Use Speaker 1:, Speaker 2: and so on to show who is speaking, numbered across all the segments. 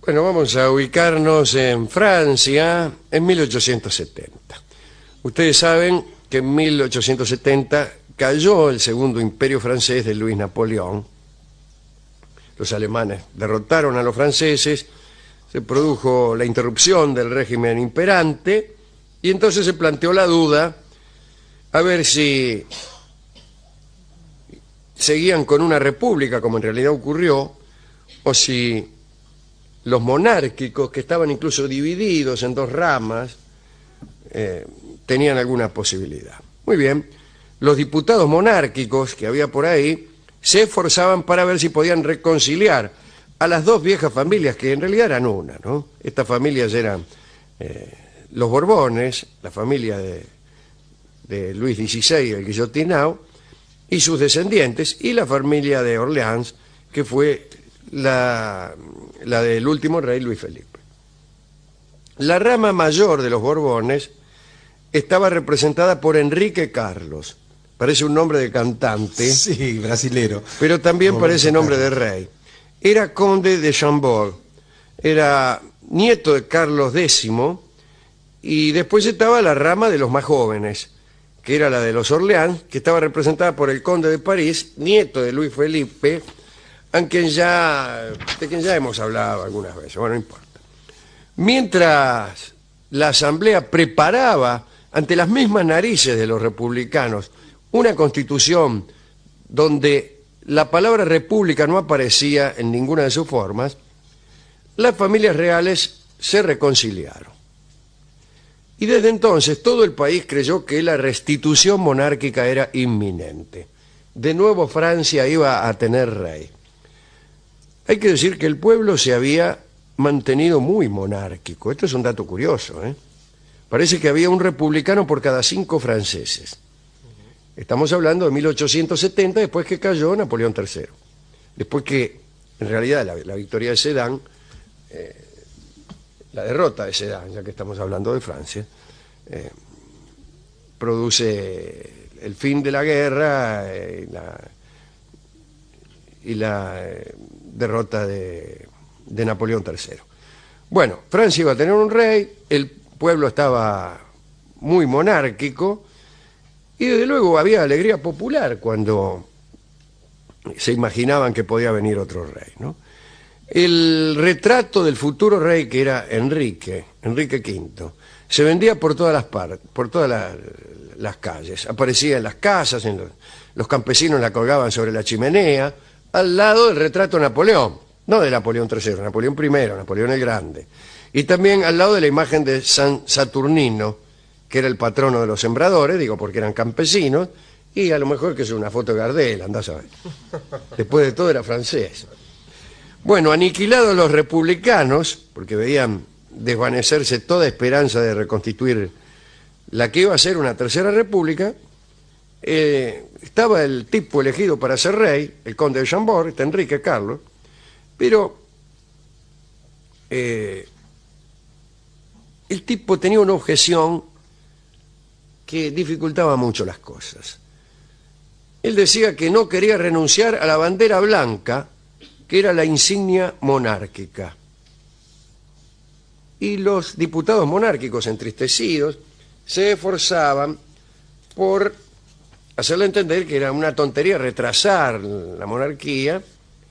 Speaker 1: Bueno, vamos a ubicarnos en Francia en 1870. Ustedes saben que en 1870 cayó el segundo imperio francés de Luis Napoleón. Los alemanes derrotaron a los franceses, se produjo la interrupción del régimen imperante y entonces se planteó la duda a ver si seguían con una república, como en realidad ocurrió, o si los monárquicos, que estaban incluso divididos en dos ramas, tenían alguna posibilidad. Muy bien, los diputados monárquicos que había por ahí se esforzaban para ver si podían reconciliar a las dos viejas familias, que en realidad eran una, ¿no? Estas familias eran los Borbones, la familia de Luis XVI, el guillotinado, y sus descendientes, y la familia de Orleans, que fue la del último rey Luis Felipe. La rama mayor de los Borbones estaba representada por Enrique Carlos. Parece un nombre de cantante.
Speaker 2: Sí, brasilero.
Speaker 1: Pero también parece nombre de rey. Era conde de Chambord. Era nieto de Carlos X. Y después estaba la rama de los más jóvenes, que era la de los Orleans, que estaba representada por el conde de París, nieto de Luis Felipe, de quien ya hemos hablado algunas veces. Bueno, no importa. Mientras la asamblea preparaba, ante las mismas narices de los republicanos, una constitución donde la palabra república no aparecía en ninguna de sus formas, las familias reales se reconciliaron. Y desde entonces todo el país creyó que la restitución monárquica era inminente. De nuevo Francia iba a tener rey. Hay que decir que el pueblo se había mantenido muy monárquico. Esto es un dato curioso, ¿eh? Parece que había un republicano por cada 5 franceses. Estamos hablando de 1870, después que cayó Napoleón III. Después que, en realidad, la victoria de Sedan, la derrota de Sedan, ya que estamos hablando de Francia, produce el fin de la guerra y la derrota de Napoleón III. Bueno, Francia iba a tener un rey, el pueblo estaba muy monárquico, y desde luego había alegría popular cuando se imaginaban que podía venir otro rey, ¿no? El retrato del futuro rey, que era Enrique V, se vendía por todas las calles. Aparecía en las casas, los campesinos la colgaban sobre la chimenea, al lado del retrato de Napoleón, no de Napoleón III, Napoleón I, Napoleón el Grande, y también al lado de la imagen de San Saturnino, que era el patrono de los sembradores, digo porque eran campesinos, y a lo mejor que es una foto de Gardel, andás a ver. Después de todo era francés. Bueno, aniquilados los republicanos, porque veían desvanecerse toda esperanza de reconstituir la que iba a ser una tercera república, estaba el tipo elegido para ser rey, el conde de Chambord, Enrique Carlos, pero el tipo tenía una objeción que dificultaba mucho las cosas. Él decía que no quería renunciar a la bandera blanca, que era la insignia monárquica. Y los diputados monárquicos, entristecidos, se esforzaban por hacerle entender que era una tontería retrasar la monarquía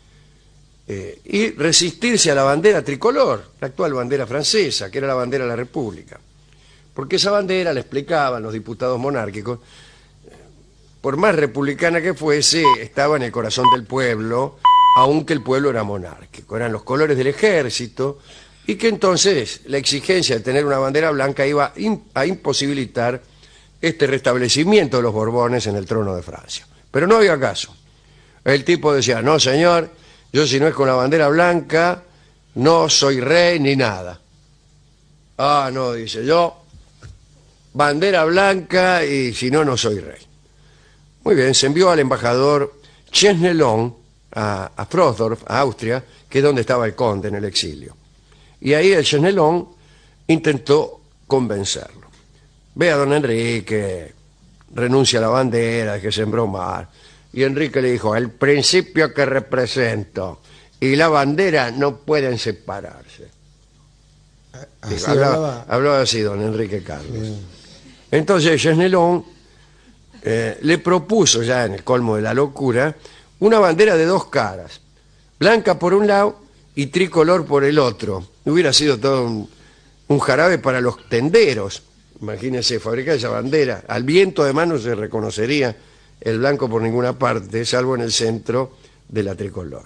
Speaker 1: y resistirse a la bandera tricolor, la actual bandera francesa, que era la bandera de la República. Porque esa bandera, le explicaban los diputados monárquicos, por más republicana que fuese, estaba en el corazón del pueblo, aunque el pueblo era monárquico. Eran los colores del ejército, y que entonces la exigencia de tener una bandera blanca iba a imposibilitar este restablecimiento de los Borbones en el trono de Francia. Pero no había caso. El tipo decía, no señor, yo si no es con la bandera blanca, no soy rey ni nada. Ah, no, dice, yo, bandera blanca y si no, no soy rey. Muy bien, se envió al embajador Chesnelon a Frosdorf, a Austria, que es donde estaba el conde en el exilio. Y ahí el Chesnelon intentó convencerlo. Ve a don Enrique, renuncia a la bandera, que sembró mal. Y Enrique le dijo, el principio que represento y la bandera no pueden separarse.
Speaker 2: Así
Speaker 1: Hablaba así don Enrique Carlos. Entonces Chesnelón le propuso, ya en el colmo de la locura, una bandera de dos caras, blanca por un lado y tricolor por el otro. Hubiera sido todo un jarabe para los tenderos. Imagínense, fabricar esa bandera. Al viento además no se reconocería el blanco por ninguna parte, salvo en el centro de la tricolor.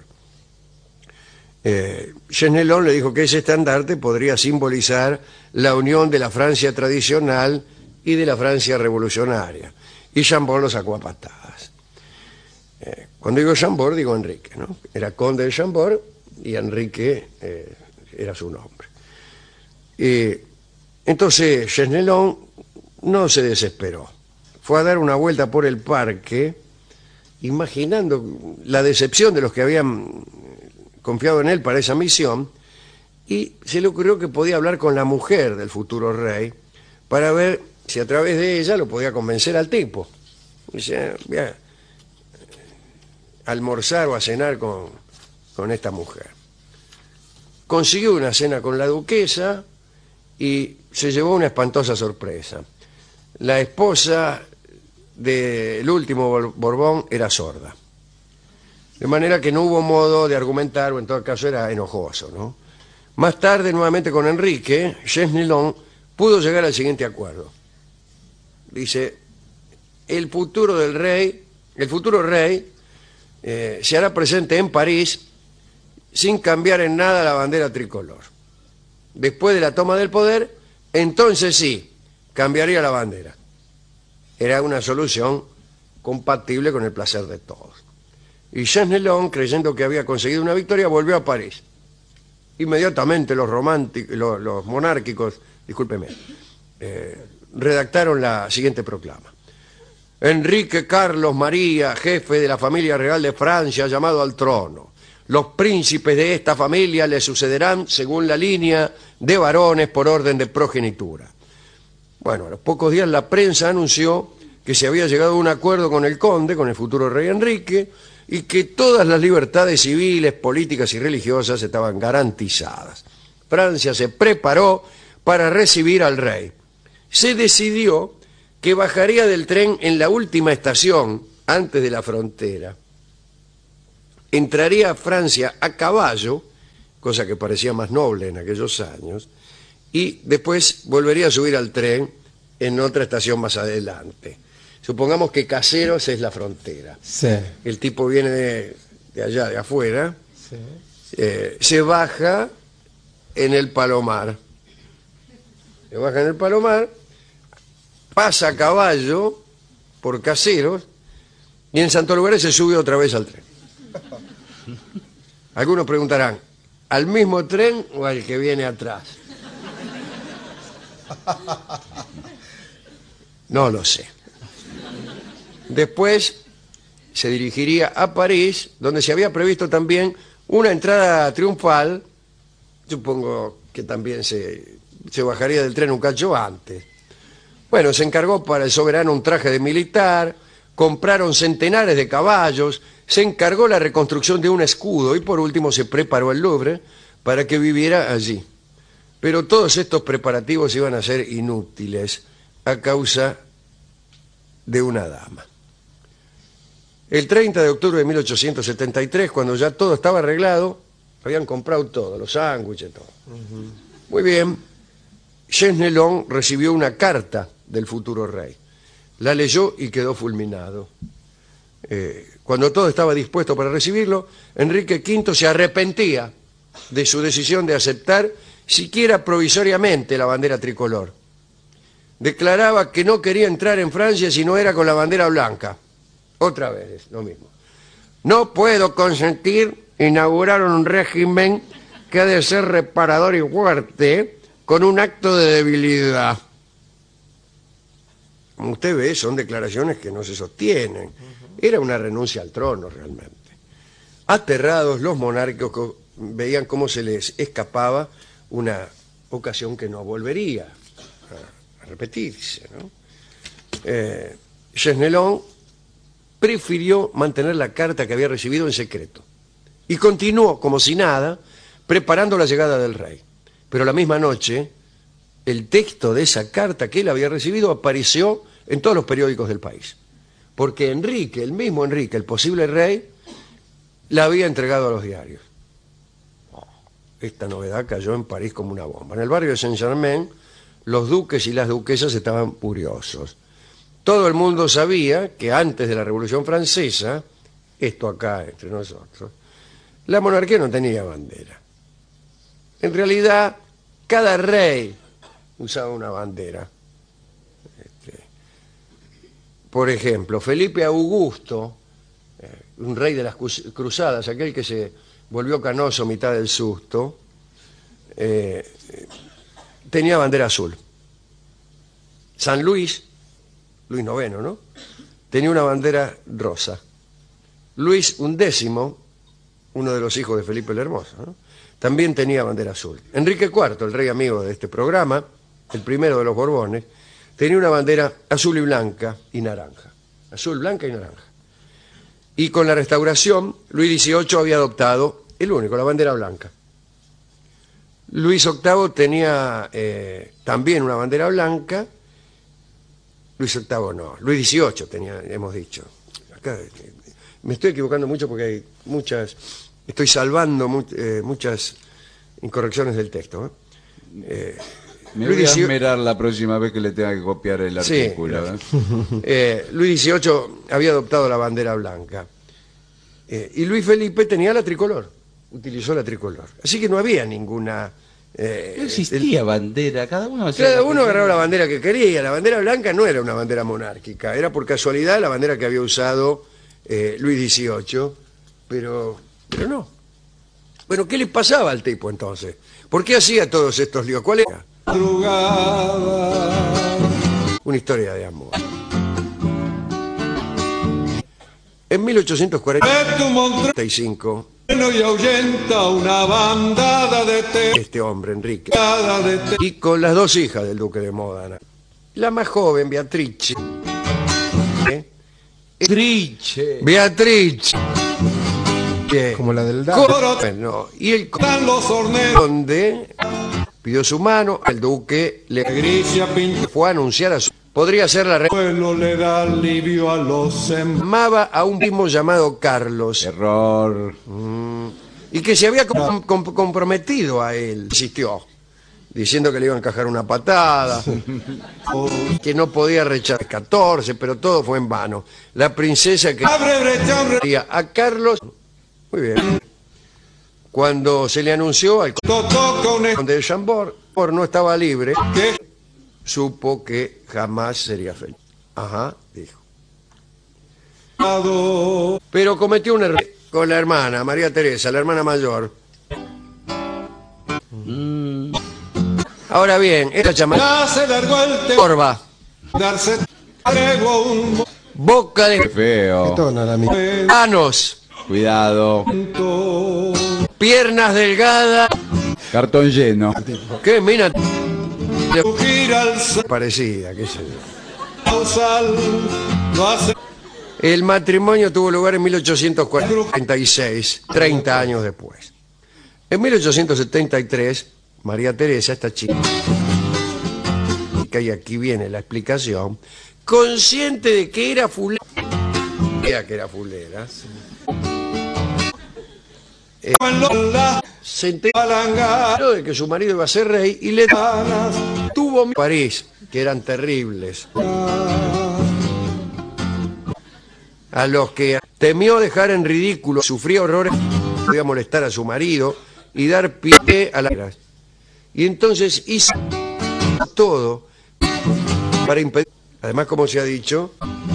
Speaker 1: Chesnelón le dijo que ese estandarte podría simbolizar la unión de la Francia tradicional y de la Francia revolucionaria. Y Chambord lo sacó a patadas. Cuando digo Chambord, digo Enrique, ¿no? Era conde de Chambord y Enrique era su nombre. Entonces Chesnelón no se desesperó. Fue a dar una vuelta por el parque, imaginando la decepción de los que habían confiado en él para esa misión, y se le ocurrió que podía hablar con la mujer del futuro rey para ver si a través de ella lo podía convencer al tipo. Dice, voy a almorzar o a cenar con esta mujer. Consiguió una cena con la duquesa y se llevó una espantosa sorpresa. La esposa del último Borbón era sorda. De manera que no hubo modo de argumentar, o en todo caso era enojoso, ¿no? Más tarde, nuevamente con Enrique, Chesnelón pudo llegar al siguiente acuerdo. Dice, el futuro rey, se hará presente en París sin cambiar en nada la bandera tricolor. Después de la toma del poder, entonces sí, cambiaría la bandera. Era una solución compatible con el placer de todos. Y Chesnelón, creyendo que había conseguido una victoria, volvió a París. Inmediatamente los monárquicos, discúlpeme, redactaron la siguiente proclama. Enrique Carlos María, jefe de la familia real de Francia, llamado al trono. Los príncipes de esta familia le sucederán según la línea de varones por orden de progenitura. Bueno, a los pocos días la prensa anunció que se había llegado a un acuerdo con el conde, con el futuro rey Enrique, y que todas las libertades civiles, políticas y religiosas estaban garantizadas. Francia se preparó para recibir al rey. Se decidió que bajaría del tren en la última estación, antes de la frontera. Entraría a Francia a caballo, cosa que parecía más noble en aquellos años, y después volvería a subir al tren en otra estación más adelante. Supongamos que Caseros es la frontera.
Speaker 2: Sí.
Speaker 1: El tipo viene de allá, de afuera,
Speaker 2: Sí.
Speaker 1: Se baja en el Palomar. Se baja en el Palomar, pasa a caballo por Caseros y en Santo Lugares se sube otra vez al tren. Algunos preguntarán, ¿al mismo tren o al que viene atrás? No lo sé. Después se dirigiría a París, donde se había previsto también una entrada triunfal. Supongo que también se bajaría del tren un cacho antes. Bueno, se encargó para el soberano un traje de militar, compraron centenares de caballos, se encargó la reconstrucción de un escudo y por último se preparó el Louvre para que viviera allí. Pero todos estos preparativos iban a ser inútiles a causa de una dama. El 30 de octubre de 1873, cuando ya todo estaba arreglado, habían comprado todo, los sándwiches, todo. Muy bien, Chesnelón recibió una carta del futuro rey. La leyó y quedó fulminado. Cuando todo estaba dispuesto para recibirlo, Enrique V se arrepentía de su decisión de aceptar siquiera provisoriamente la bandera tricolor. Declaraba que no quería entrar en Francia si no era con la bandera blanca. Otra vez, lo mismo. No puedo consentir inaugurar un régimen que ha de ser reparador y fuerte con un acto de debilidad. Como usted ve, son declaraciones que no se sostienen. Era una renuncia al trono realmente. Aterrados, los monárquicos veían cómo se les escapaba una ocasión que no volvería a repetirse, ¿no? Chesnelón prefirió mantener la carta que había recibido en secreto. y continuó como si nada, preparando la llegada del rey. Pero la misma noche, el texto de esa carta que él había recibido apareció en todos los periódicos del país. Porque Enrique, el mismo Enrique, el posible rey, la había entregado a los diarios. Esta novedad cayó en París como una bomba. En el barrio de Saint-Germain, los duques y las duquesas estaban furiosos. Todo el mundo sabía que antes de la Revolución Francesa, esto acá entre nosotros, la monarquía no tenía bandera. En realidad, cada rey usaba una bandera. Por ejemplo, Felipe Augusto, un rey de las cruzadas, aquel que se volvió canoso a mitad del susto, tenía bandera azul. San Luis, Luis IX, ¿no?, tenía una bandera rosa. Luis XI, uno de los hijos de Felipe el Hermoso, ¿no?, también tenía bandera azul. Enrique IV, el rey amigo de este programa, el primero de los Borbones, tenía una bandera azul y blanca y naranja. Azul, blanca y naranja. Y con la Restauración, Luis XVIII había adoptado el único, la bandera blanca. Luis VIII tenía también una bandera blanca. Luis VIII no, Luis XVIII tenía, hemos dicho. Acá me estoy equivocando mucho porque hay muchas, estoy salvando muchas incorrecciones del texto.
Speaker 3: Me voy a esmerar la próxima vez que le tenga que copiar el artículo.
Speaker 1: Sí, Luis XVIII había adoptado la bandera blanca. Y Luis Felipe tenía la tricolor, utilizó la tricolor. Así que no había ninguna...
Speaker 3: no existía bandera, cada uno
Speaker 1: agarraba la bandera que quería. La bandera blanca no era una bandera monárquica, era por casualidad la bandera que había usado Luis XVIII, pero no. Bueno, ¿qué le pasaba al tipo entonces? ¿Por qué hacía todos estos líos? ¿Cuál era? Una historia de amor. En 1845, este hombre, Enrique, y con las dos hijas del duque de Módena, la más joven, Beatrice,
Speaker 2: como la del Dado.
Speaker 1: Bueno, y el conde pidió su mano, el duque le fue a anunciar a su... Podría ser la
Speaker 4: le da alivio a los
Speaker 1: amaba a un primo llamado Carlos.
Speaker 3: Error.
Speaker 1: Y que se había comprometido a él. Insistió, diciendo que le iba a encajar una patada, que no podía rechazar 14, pero todo fue en vano. La princesa que quería a Carlos... Muy bien. Cuando se le anunció al conde de Chambord no estaba libre, supo que jamás sería feliz. Ajá, dijo. Pero cometió un error con la hermana, María Teresa, la hermana mayor. Ahora bien, esta llamada corva, boca de
Speaker 3: Qué feo.
Speaker 1: manos,
Speaker 3: Cuidado.
Speaker 1: piernas delgadas.
Speaker 3: Cartón lleno.
Speaker 1: ¿Qué mina? Parecida, qué sé yo. El matrimonio tuvo lugar en 1846, 30 años después. En 1873, María Teresa, esta chica, y aquí viene la explicación, consciente de que era fulera, se enteró de que su marido iba a ser rey y le tuvo en París, que eran terribles, a los que temió dejar en ridículo, sufría horrores, podía molestar a su marido y dar pie a la... Y entonces hizo todo para impedir, además, como se ha dicho,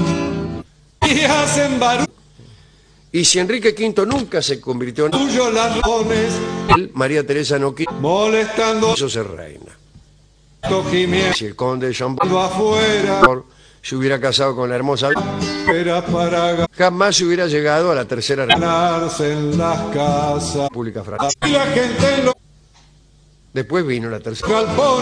Speaker 1: y si Enrique V nunca se convirtió en él, María Teresa no quiso ser reina. Si el conde de Chambord se hubiera casado con la hermosa, jamás se hubiera llegado a la tercera República Francesa. Después vino la tercera,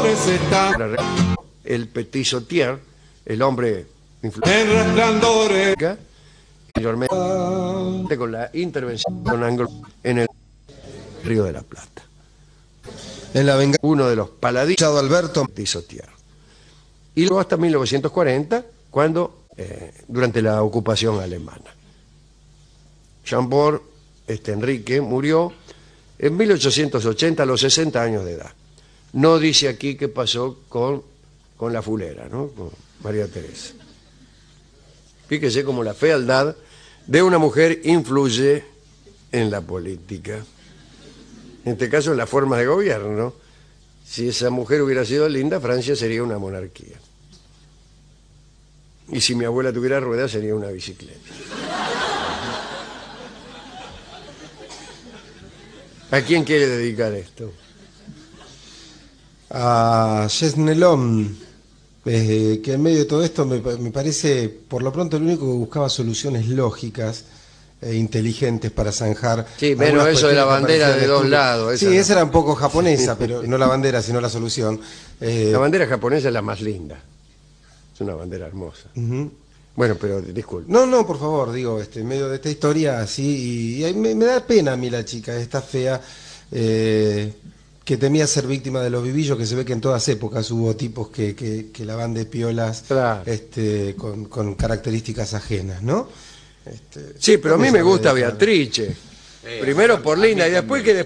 Speaker 1: el Petit Sautier, el hombre influyente, mayormente con la intervención anglo en el Río de la Plata.
Speaker 2: En la venganza,
Speaker 1: Uno de los paladinos
Speaker 2: Alberto
Speaker 1: pisotear. Y luego hasta 1940, cuando, durante la ocupación alemana. Chambord, Enrique, murió en 1880 a los 60 años de edad. No dice aquí qué pasó con la fulera, ¿no? Con María Teresa. Fíjese cómo la fealdad de una mujer influye en la política. En este caso, en la forma de gobierno. Si esa mujer hubiera sido linda, Francia sería una monarquía. Y si mi abuela tuviera ruedas, sería una bicicleta. ¿A quién quiere dedicar esto?
Speaker 2: a Chesnelón, que en medio de todo esto me parece, por lo pronto, el único que buscaba soluciones lógicas e inteligentes para zanjar.
Speaker 1: Sí, pero eso de la bandera de dos lados.
Speaker 2: Sí, esa era un poco japonesa, pero no la bandera, sino la solución.
Speaker 1: La bandera japonesa es la más linda. Es una bandera hermosa. Bueno, pero disculpe.
Speaker 2: No, por favor, digo, en medio de esta historia así, y me da pena a mí la chica, esta fea, que temía ser víctima de los vivillos, que se ve que en todas épocas hubo tipos que la van de piolas,
Speaker 1: claro,
Speaker 2: con características ajenas, ¿no?
Speaker 1: Sí, pero a mí me gusta Beatrice. Primero por linda, y después que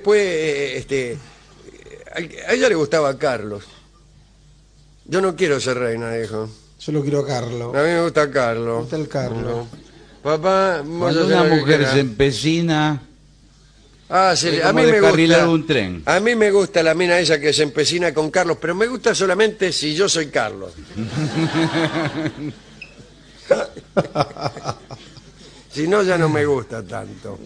Speaker 1: a ella le gustaba a Carlos. Yo no quiero ser reina, dijo.
Speaker 2: Yo lo quiero a Carlos.
Speaker 1: A mí me gusta Carlos.
Speaker 2: Me gusta el Carlos.
Speaker 1: Papá,
Speaker 3: cuando una mujer se empecina,
Speaker 1: a mí me gusta
Speaker 3: un tren.
Speaker 1: A mí me gusta la mina esa que se empecina con Carlos, pero me gusta solamente si yo soy Carlos. Si no, ya no me gusta tanto.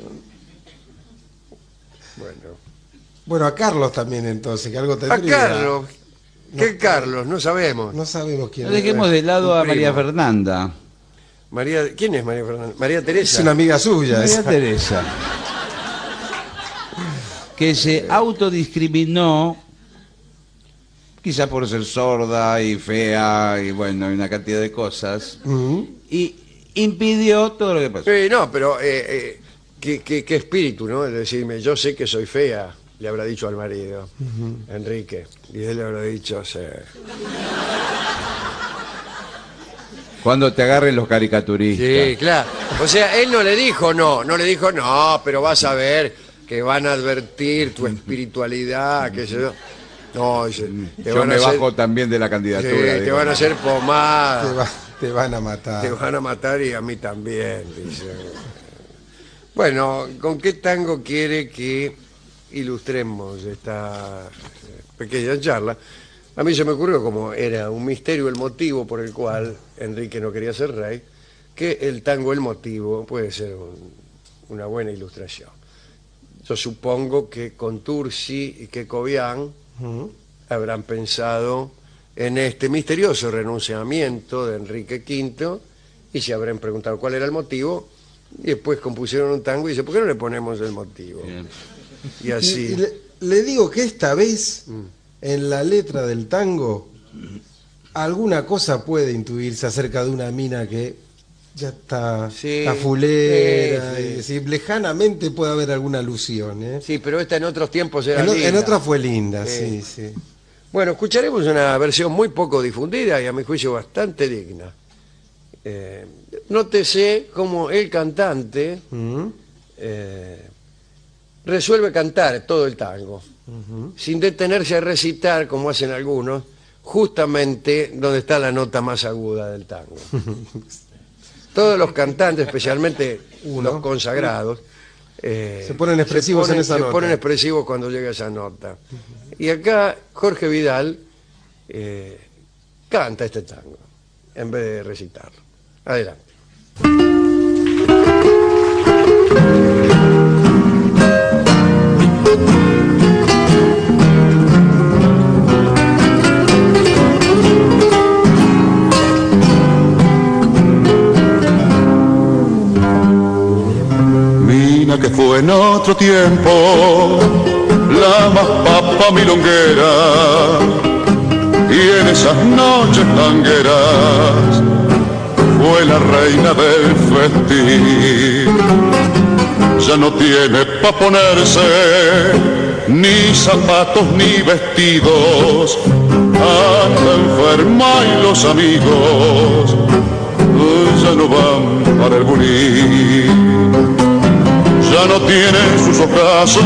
Speaker 2: Bueno, a Carlos también entonces, que algo tendría.
Speaker 1: A Carlos. ¿Qué Carlos? No sabemos.
Speaker 2: No sabemos quién
Speaker 3: es. Dejemos de lado a María Fernanda.
Speaker 1: ¿Quién es María Fernanda? María Teresa.
Speaker 2: Es una amiga suya.
Speaker 3: María Teresa. Que se autodiscriminó, quizá por ser sorda y fea y bueno, y una cantidad de cosas, y impidió todo lo que pasó.
Speaker 1: Sí, no, pero qué espíritu, ¿no? Es decirme, yo sé que soy fea, le habrá dicho al marido, Enrique, y él le habrá dicho, sí.
Speaker 3: Cuando te agarren los caricaturistas.
Speaker 1: Sí, claro. O sea, él no le dijo no, pero vas a ver que van a advertir tu espiritualidad, qué sé yo. No, dice,
Speaker 3: yo me bajo también de la candidatura.
Speaker 1: Sí, te van a hacer pomada.
Speaker 2: Te van a matar.
Speaker 1: Te van a matar y a mí también, dice. Bueno, ¿con qué tango quiere que ilustremos esta pequeña charla? A mí se me ocurrió, como era un misterio el motivo por el cual Enrique no quería ser rey, que el tango, el motivo, puede ser una buena ilustración. Yo supongo que Contursi y que Cobian habrán pensado en este misterioso renunciamiento de Enrique V y se habrán preguntado cuál era el motivo y después compusieron un tango y dice, ¿por qué no le ponemos el motivo? Bien. Y así.
Speaker 2: Le digo que esta vez, en la letra del tango, alguna cosa puede intuirse acerca de una mina que ya está fulera, y decir, lejanamente puede haber alguna alusión.
Speaker 1: Sí, pero esta en otros tiempos era linda.
Speaker 2: En otras fue linda, sí.
Speaker 1: Bueno, escucharemos una versión muy poco difundida y a mi juicio bastante digna. Nótese cómo el cantante resuelve cantar todo el tango, sin detenerse a recitar, como hacen algunos, justamente donde está la nota más aguda del tango. Todos los cantantes, especialmente los consagrados,
Speaker 2: se ponen expresivos en esa nota.
Speaker 1: Se ponen expresivos cuando llega esa nota. Y acá Jorge Vidal canta este tango, en vez de recitarlo. Adelante.
Speaker 4: Que fue en otro tiempo la más papa milonguera, y en esas noches tangueras fue la reina del festín. ya no tiene pa' ponerse ni zapatos ni vestidos, anda enferma y los amigos ya no van para el bulín. Ya no tienen sus ojazos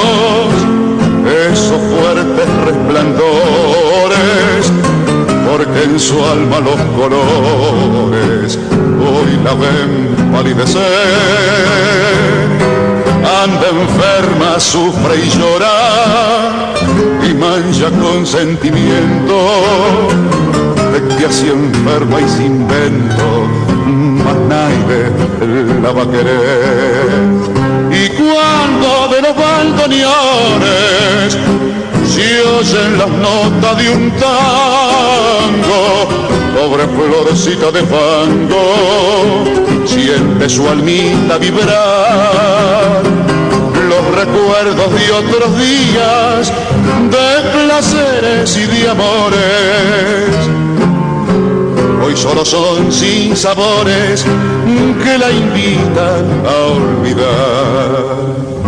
Speaker 4: esos fuertes resplandores, porque en su alma los colores hoy la ven palidecer. Anda enferma, sufre y llora y mancha con sentimiento, de que así enferma y sin vento más nadie la va a querer. Y cuando de los bandoneones se oyen las notas de un tango, pobre florecita de fango siente su almita vibrar. Los recuerdos de otros días, de placeres y de amores, hoy solo son sinsabores que la invitan a olvidar.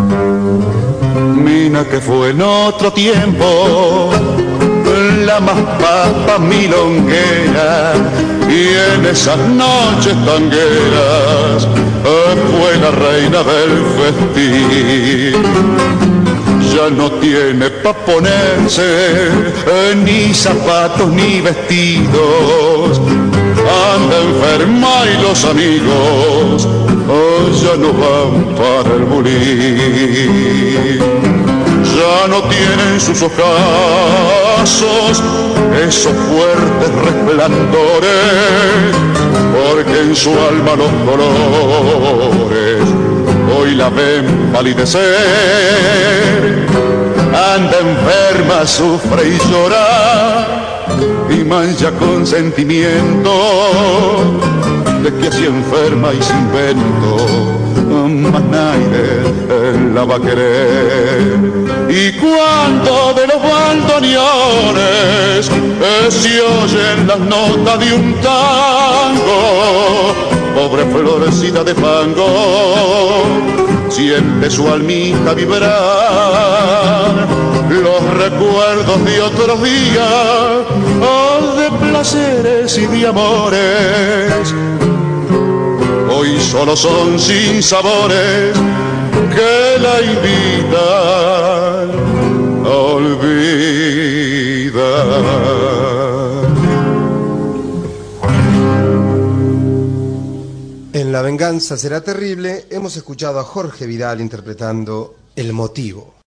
Speaker 4: Mina que fue en otro tiempo la más papa milonguera, y en esas noches tangueras fue la reina del festín. Ya no tiene pa' ponerse ni zapatos ni vestidos, anda enferma y los amigos ya no van para el bulín. Ya no tienen sus ojazos esos fuertes resplandores, porque en su alma los colores hoy la ven palidecer. Anda enferma, sufre y llora y mancha con sentimiento, de que así enferma y sin vento más nadie la va a querer. Y cuando de los bandoneones se oyen las notas de un tango, pobre florecita de fango siente su almita vibrar. Los recuerdos de otros días, de placeres y de amores, hoy solo son sinsabores que la invitan a olvidar.
Speaker 2: En La venganza será terrible hemos escuchado a Jorge Vidal interpretando El motivo.